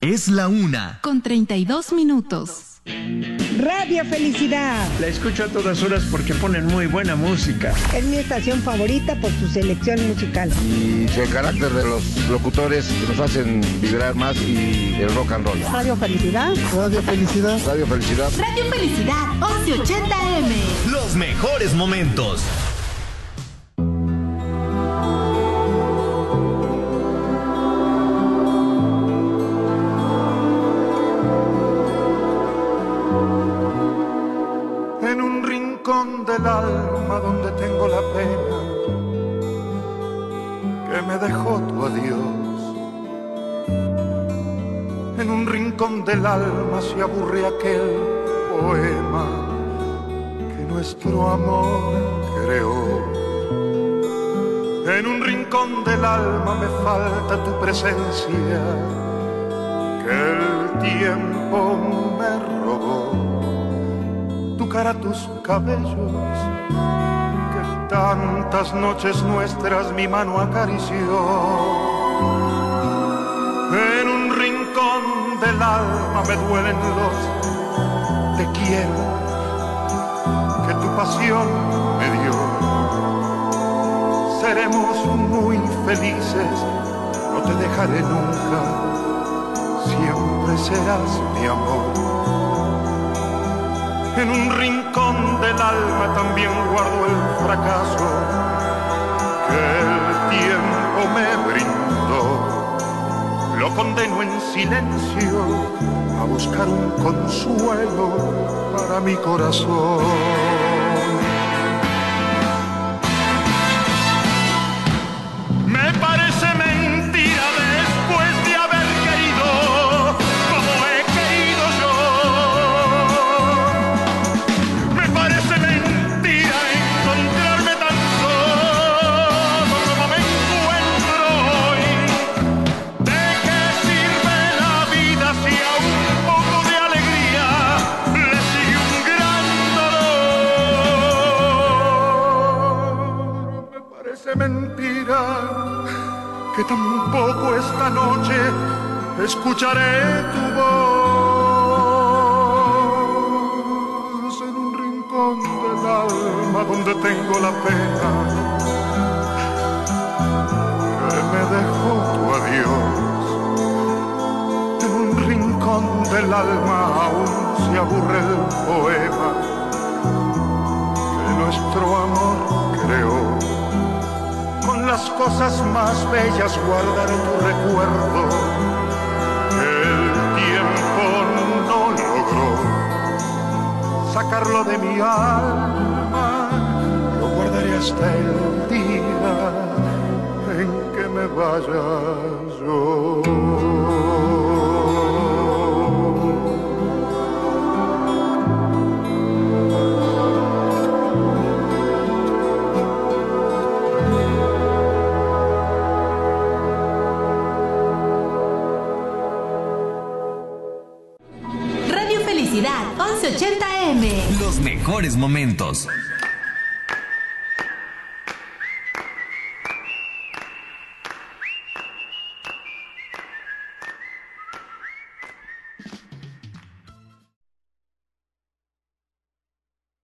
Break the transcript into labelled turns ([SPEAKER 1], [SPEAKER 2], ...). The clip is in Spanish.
[SPEAKER 1] Es la 1:32.
[SPEAKER 2] Radio Felicidad.
[SPEAKER 3] La escucho a todas horas porque ponen muy buena música.
[SPEAKER 2] Es mi estación favorita por su selección musical.
[SPEAKER 4] Y el carácter de los locutores que nos hacen vibrar más y el rock and roll.
[SPEAKER 2] Radio Felicidad.
[SPEAKER 4] Radio Felicidad. Radio Felicidad.
[SPEAKER 5] Radio Felicidad, 1180 AM.
[SPEAKER 1] Los mejores momentos.
[SPEAKER 6] Del alma donde tengo la pena que me dejó tu adiós. En un rincón del alma se aburre aquel poema que nuestro amor creó. En un rincón del alma me falta tu presencia que el tiempo me robó. Tu cara, tus cabellos, que tantas noches nuestras mi mano acarició. En un rincón del alma me duelen los te quiero que tu pasión me dio. Seremos muy felices, no te dejaré nunca, siempre serás mi amor. En un rincón del alma también guardo el fracaso que el tiempo me brindó. Lo condeno en silencio a buscar un consuelo para mi corazón. Me parece mentira después de haber querido como he querido yo. Me parece mentira encontrarme tan solo como me encuentro hoy. ¿De qué sirve la vida si a un poco de alegría le sigue un gran dolor? Me parece mentira que tampoco esta noche escucharé tu voz en un rincón del alma donde tengo la pena que me dejó tu adiós. En un rincón del alma aún se aburre el poema que nuestro amor creó. Con las cosas más bellas guardaré tu recuerdo que el tiempo no logró sacarlo de mi alma. Lo guardaré hasta el día en que me vaya yo.
[SPEAKER 5] Radio Felicidad, 1180 AM.
[SPEAKER 1] Los mejores momentos.